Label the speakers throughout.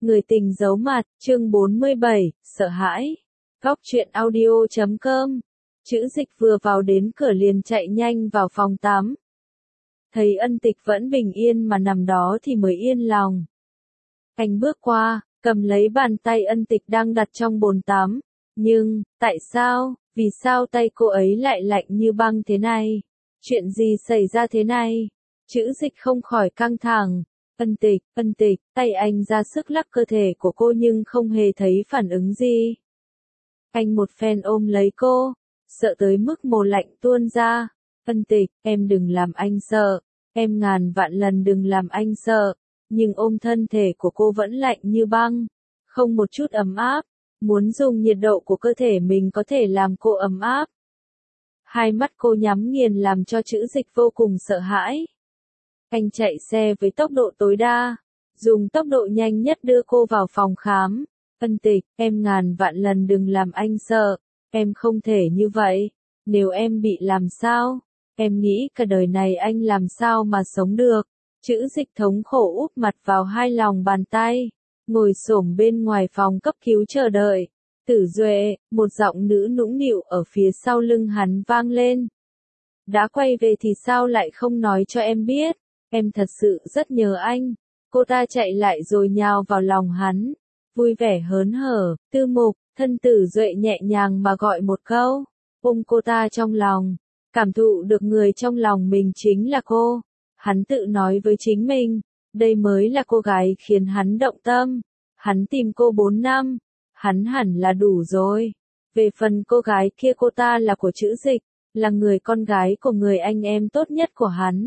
Speaker 1: Người tình giấu mặt, chương 47, sợ hãi. Góc truyện audio.com. Chữ Dịch vừa vào đến cửa liền chạy nhanh vào phòng tắm. Thấy Ân Tịch vẫn bình yên mà nằm đó thì mới yên lòng. Anh bước qua, cầm lấy bàn tay Ân Tịch đang đặt trong bồn tắm. Nhưng, tại sao, vì sao tay cô ấy lại lạnh như băng thế này? Chuyện gì xảy ra thế này? Chữ Dịch không khỏi căng thẳng. Ân Tịch, tay anh ra sức lắc cơ thể của cô nhưng không hề thấy phản ứng gì. Anh một phen ôm lấy cô, sợ tới mức mồ lạnh tuôn ra. Ân Tịch, em đừng làm anh sợ, em ngàn vạn lần đừng làm anh sợ. Nhưng ôm thân thể của cô vẫn lạnh như băng, không một chút ấm áp. Muốn dùng nhiệt độ của cơ thể mình có thể làm cô ấm áp. Hai mắt cô nhắm nghiền làm cho Chữ Dịch vô cùng sợ hãi. Anh chạy xe với tốc độ tối đa, dùng tốc độ nhanh nhất đưa cô vào phòng khám. Ân Tịch, em ngàn vạn lần đừng làm anh sợ, em không thể như vậy. Nếu em bị làm sao, em nghĩ cả đời này anh làm sao mà sống được. Chữ Dịch thống khổ úp mặt vào hai lòng bàn tay, ngồi xổm bên ngoài phòng cấp cứu chờ đợi. Tử Duệ, một giọng nữ nũng nịu ở phía sau lưng hắn vang lên. Đã quay về thì sao lại không nói cho em biết, em thật sự rất nhớ anh. Cô ta chạy lại rồi nhào vào lòng hắn, vui vẻ hớn hở. Tư Mục, thân Tử Duệ nhẹ nhàng mà gọi một câu, ôm cô ta trong lòng, cảm thụ được người trong lòng mình chính là cô. Hắn tự nói với chính mình, đây mới là cô gái khiến hắn động tâm. Hắn tìm cô 4 năm, hắn hẳn là đủ rồi. Về phần cô gái kia, cô ta là của Chữ Dịch, là người con gái của người anh em tốt nhất của hắn.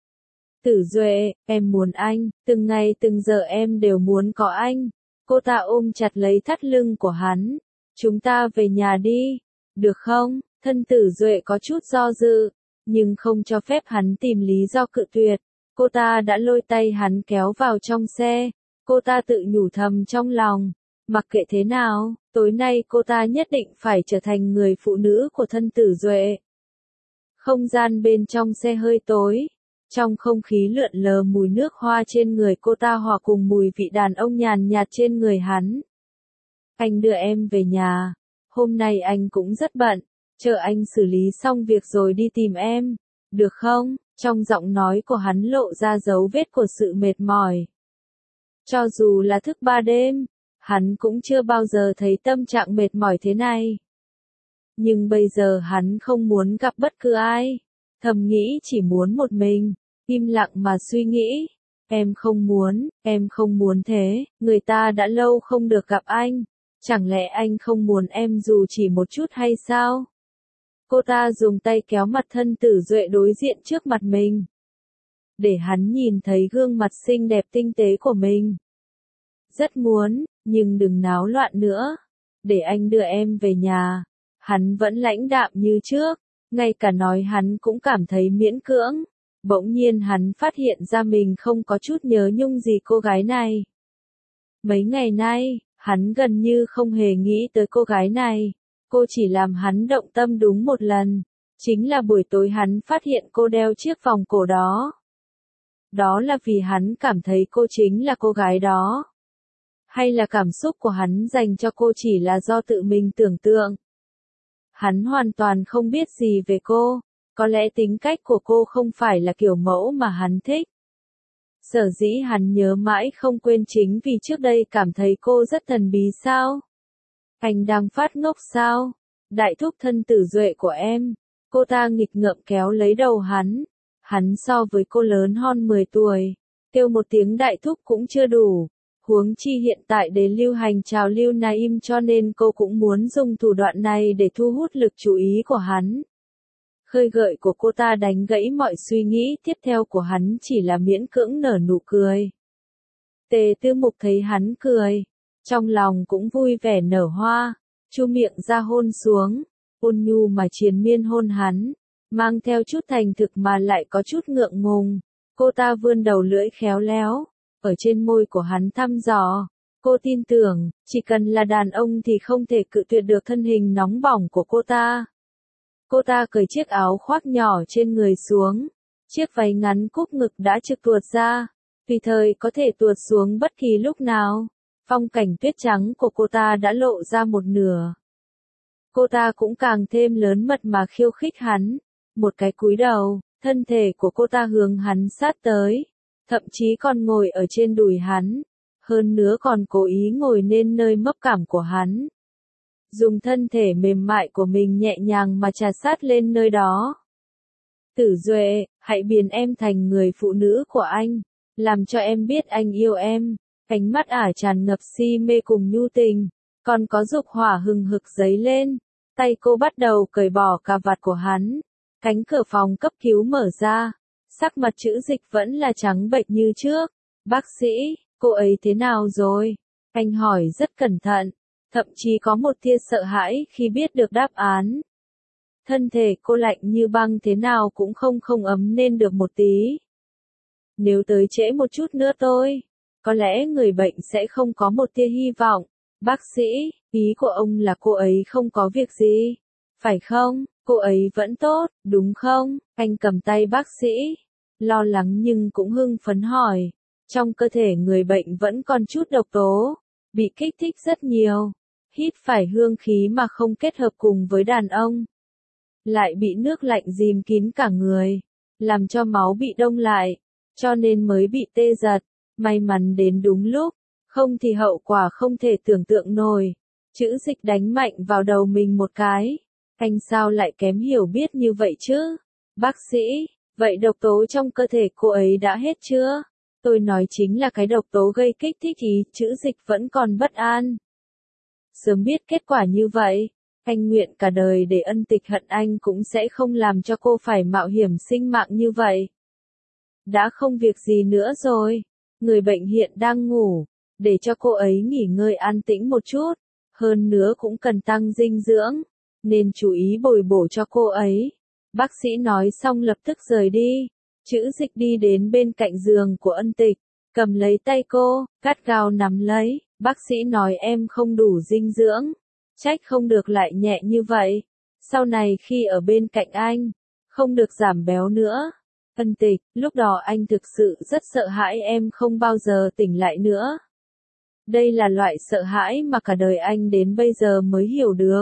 Speaker 1: Tử Duệ, em muốn anh, từng ngày từng giờ em đều muốn có anh. Cô ta ôm chặt lấy thắt lưng của hắn. Chúng ta về nhà đi, được không? Thân Tử Duệ có chút do dự, nhưng không cho phép hắn tìm lý do cự tuyệt. Cô ta đã lôi tay hắn kéo vào trong xe. Cô ta tự nhủ thầm trong lòng, mặc kệ thế nào, tối nay cô ta nhất định phải trở thành người phụ nữ của thân Tử Duệ. Không gian bên trong xe hơi tối, trong không khí lượn lờ mùi nước hoa trên người cô ta hòa cùng mùi vị đàn ông nhàn nhạt trên người hắn. Anh đưa em về nhà, hôm nay anh cũng rất bận, chờ anh xử lý xong việc rồi đi tìm em, được không? Trong giọng nói của hắn lộ ra dấu vết của sự mệt mỏi. Cho dù là thức 3 đêm, hắn cũng chưa bao giờ thấy tâm trạng mệt mỏi thế này. Nhưng bây giờ hắn không muốn gặp bất cứ ai, thầm nghĩ chỉ muốn một mình, im lặng mà suy nghĩ. Em không muốn thế, người ta đã lâu không được gặp anh, chẳng lẽ anh không muốn em dù chỉ một chút hay sao? Cô ta dùng tay kéo mặt thân Tử Duệ đối diện trước mặt mình, để hắn nhìn thấy gương mặt xinh đẹp tinh tế của mình. Rất muốn, nhưng đừng náo loạn nữa, để anh đưa em về nhà. Hắn vẫn lãnh đạm như trước, ngay cả nói hắn cũng cảm thấy miễn cưỡng. Bỗng nhiên hắn phát hiện ra mình không có chút nhớ nhung gì cô gái này. Mấy ngày nay, hắn gần như không hề nghĩ tới cô gái này. Cô chỉ làm hắn động tâm đúng một lần, chính là buổi tối hắn phát hiện cô đeo chiếc vòng cổ đó. Đó là vì hắn cảm thấy cô chính là cô gái đó. Hay là cảm xúc của hắn dành cho cô chỉ là do tự mình tưởng tượng. Hắn hoàn toàn không biết gì về cô, có lẽ tính cách của cô không phải là kiểu mẫu mà hắn thích. Sở dĩ hắn nhớ mãi không quên chính vì trước đây cảm thấy cô rất thần bí sao? Anh đang phát ngốc sao? Đại thúc thân Tử Duệ của em. Cô ta nghịch ngợm kéo lấy đầu hắn. Hắn so với cô lớn hơn 10 tuổi. Kêu một tiếng đại thúc cũng chưa đủ. Huống chi hiện tại để lưu hành trào lưu Naim, cho nên cô cũng muốn dùng thủ đoạn này để thu hút lực chú ý của hắn. Khơi gợi của cô ta đánh gãy mọi suy nghĩ tiếp theo của hắn, chỉ là miễn cưỡng nở nụ cười. Tề Tư Mục thấy hắn cười, trong lòng cũng vui vẻ nở hoa, chu miệng ra hôn xuống, ôn nhu mà triền miên hôn hắn, mang theo chút thành thực mà lại có chút ngượng ngùng. Cô ta vươn đầu lưỡi khéo léo, ở trên môi của hắn thăm dò. Cô tin tưởng, chỉ cần là đàn ông thì không thể cự tuyệt được thân hình nóng bỏng của cô ta. Cô ta cởi chiếc áo khoác nhỏ trên người xuống, chiếc váy ngắn cúp ngực đã trực tuột ra, tùy thời có thể tuột xuống bất kỳ lúc nào. phong cảnh tuyết trắng của cô ta đã lộ ra một nửa. Cô ta cũng càng thêm lớn mật mà khiêu khích hắn. Một cái cúi đầu, thân thể của cô ta hướng hắn sát tới, thậm chí còn ngồi ở trên đùi hắn, hơn nữa còn cố ý ngồi lên nơi mấp cảm của hắn. Dùng thân thể mềm mại của mình nhẹ nhàng mà trà sát lên nơi đó. Tử Duệ, hãy biến em thành người phụ nữ của anh, làm cho em biết anh yêu em. Ánh mắt ả tràn ngập si mê cùng nhu tình, còn có dục hỏa hừng hực dấy lên. Tay cô bắt đầu cởi bỏ cà vạt của hắn. Cánh cửa phòng cấp cứu mở ra. Sắc mặt Trữ Dịch vẫn là trắng bệch như trước. Bác sĩ, cô ấy thế nào rồi? Anh hỏi rất cẩn thận, thậm chí có một tia sợ hãi khi biết được đáp án. Thân thể cô lạnh như băng thế nào cũng không ấm nên được một tí. Nếu tới trễ một chút nữa có lẽ người bệnh sẽ không có một tia hy vọng. Bác sĩ, ý của ông là cô ấy không có việc gì, phải không? Cô ấy vẫn tốt, đúng không? Anh cầm tay bác sĩ, lo lắng nhưng cũng hưng phấn hỏi. Trong cơ thể người bệnh vẫn còn chút độc tố, bị kích thích rất nhiều. Hít phải hương khí mà không kết hợp cùng với đàn ông. Lại bị nước lạnh dìm kín cả người, làm cho máu bị đông lại, cho nên mới bị tê giật. May mắn đến đúng lúc, không thì hậu quả không thể tưởng tượng nổi. Trữ Dịch đánh mạnh vào đầu mình một cái. Anh sao lại kém hiểu biết như vậy chứ? Bác sĩ, vậy độc tố trong cơ thể cô ấy đã hết chưa? Tôi nói chính là cái độc tố gây kích thích ý. Trữ Dịch vẫn còn bất an. Sớm biết kết quả như vậy, anh nguyện cả đời để Ân Tịch hận anh cũng sẽ không làm cho cô phải mạo hiểm sinh mạng như vậy. Đã không việc gì nữa rồi. Người bệnh hiện đang ngủ, để cho cô ấy nghỉ ngơi an tĩnh một chút, hơn nữa cũng cần tăng dinh dưỡng, nên chú ý bồi bổ cho cô ấy. Bác sĩ nói xong lập tức rời đi. Trữ Dịch đi đến bên cạnh giường của Ân Tịch, cầm lấy tay cô, gắt gao nắm lấy. Bác sĩ nói em không đủ dinh dưỡng, trách không được lại nhẹ như vậy. Sau này khi ở bên cạnh anh, không được giảm béo nữa. Ân Tịch, lúc đó anh thực sự rất sợ hãi em không bao giờ tỉnh lại nữa. Đây là loại sợ hãi mà cả đời anh đến bây giờ mới hiểu được.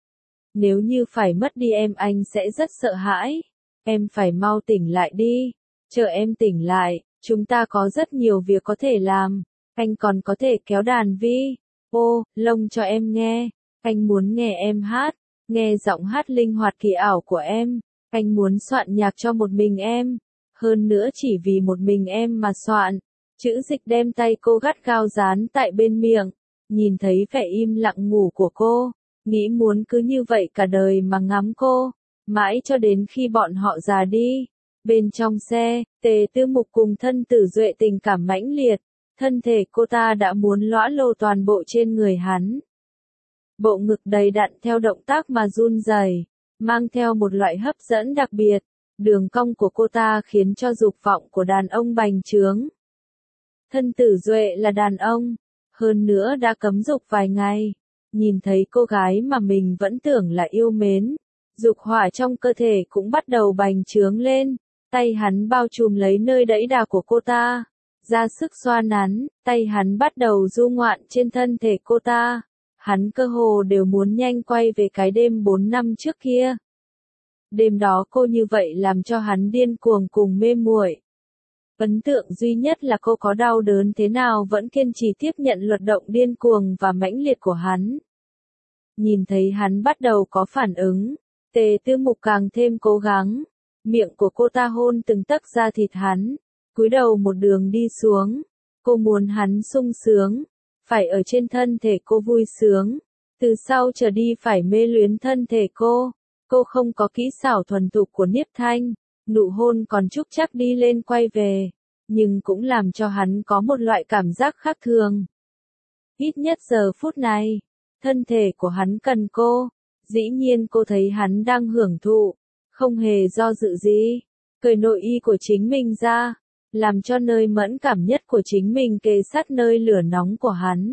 Speaker 1: Nếu như phải mất đi em anh sẽ rất sợ hãi. Em phải mau tỉnh lại đi. Chờ em tỉnh lại, chúng ta có rất nhiều việc có thể làm. Anh còn có thể kéo đàn vi, ô, lông cho em nghe. Anh muốn nghe em hát, nghe giọng hát linh hoạt kỳ ảo của em. Anh muốn soạn nhạc cho một mình em. Hơn nữa chỉ vì một mình em mà soạn. Trữ Dịch đem tay cô gắt gao dán tại bên miệng. Nhìn thấy vẻ im lặng ngủ của cô. Nghĩ muốn cứ như vậy cả đời mà ngắm cô. Mãi cho đến khi bọn họ già đi. Bên trong xe, Tề Tư Mục cùng Thân Tử Duệ tình cảm mãnh liệt. Thân thể cô ta đã muốn lõa lồ toàn bộ trên người hắn. Bộ ngực đầy đặn theo động tác mà run rẩy, mang theo một loại hấp dẫn đặc biệt. Đường cong của cô ta khiến cho dục vọng của đàn ông bành trướng. Thân Tử Duệ là đàn ông, hơn nữa đã cấm dục vài ngày. Nhìn thấy cô gái mà mình vẫn tưởng là yêu mến, dục hỏa trong cơ thể cũng bắt đầu bành trướng lên. Tay hắn bao trùm lấy nơi đẫy đà của cô ta, ra sức xoa nắn. Tay hắn bắt đầu du ngoạn trên thân thể cô ta. Hắn cơ hồ đều muốn nhanh quay về cái đêm 4 năm trước kia. Đêm đó cô như vậy làm cho hắn điên cuồng cùng mê muội. Ấn tượng duy nhất là cô có đau đớn thế nào vẫn kiên trì tiếp nhận luật động điên cuồng và mãnh liệt của hắn. Nhìn thấy hắn bắt đầu có phản ứng, Tề Tư Mục càng thêm cố gắng. Miệng của cô ta hôn từng tấc da thịt hắn, cúi đầu một đường đi xuống. Cô muốn hắn sung sướng, phải ở trên thân thể cô vui sướng. Từ sau trở đi phải mê luyến thân thể cô. Cô không có kỹ xảo thuần thục của Niếp Thanh, nụ hôn còn trúc chắc đi lên quay về, nhưng cũng làm cho hắn có một loại cảm giác khác thường. Ít nhất giờ phút này, thân thể của hắn cần cô. Dĩ nhiên cô thấy hắn đang hưởng thụ, không hề do dự gì, cởi nội y của chính mình ra, làm cho nơi mẫn cảm nhất của chính mình kề sát nơi lửa nóng của hắn.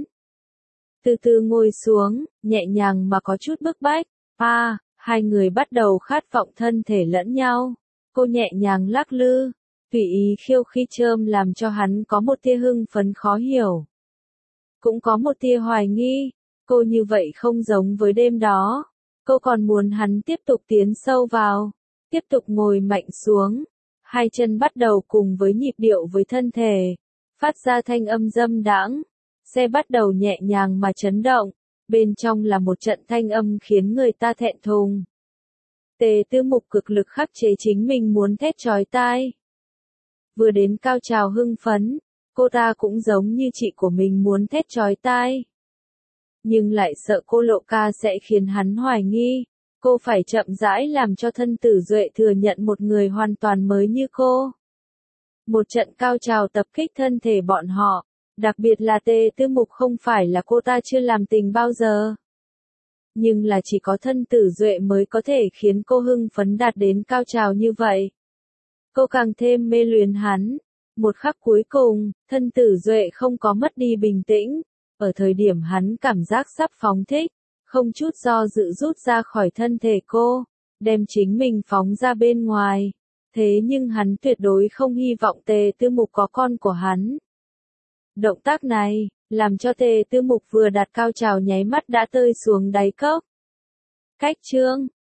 Speaker 1: Từ từ ngồi xuống, nhẹ nhàng mà có chút bức bách. Hai người bắt đầu khát vọng thân thể lẫn nhau. Cô nhẹ nhàng lắc lư, tùy ý khiêu khích chơm làm cho hắn có một tia hưng phấn khó hiểu. cũng có một tia hoài nghi, cô như vậy không giống với đêm đó. Cô còn muốn hắn tiếp tục tiến sâu vào, tiếp tục ngồi mạnh xuống, hai chân bắt đầu cùng với nhịp điệu với thân thể, phát ra thanh âm dâm đãng. Xe bắt đầu nhẹ nhàng mà chấn động, bên trong là một trận thanh âm khiến người ta thẹn thùng. Tề Tư Mục cực lực khắc chế chính mình muốn thét chói tai. Vừa đến cao trào hưng phấn, cô ta cũng giống như chị của mình muốn thét chói tai. Nhưng lại sợ cô Lộ Ca sẽ khiến hắn hoài nghi, cô phải chậm rãi làm cho thân tử Duệ thừa nhận một người hoàn toàn mới như cô. Một trận cao trào tập kích thân thể bọn họ, đặc biệt là Tề Tư Mục không phải là cô ta chưa làm tình bao giờ. Nhưng là chỉ có thân tử Duệ mới có thể khiến cô hưng phấn đạt đến cao trào như vậy. Cô càng thêm mê luyến hắn. Một khắc cuối cùng, thân tử Duệ không có mất đi bình tĩnh. Ở thời điểm hắn cảm giác sắp phóng thích, không chút do dự rút ra khỏi thân thể cô, đem chính mình phóng ra bên ngoài. Thế nhưng hắn tuyệt đối không hy vọng Tề Tư Mục có con của hắn. Động tác này, làm cho Tề Tư Mục vừa đạt cao trào nháy mắt đã tơi xuống đáy cốc. Cách chương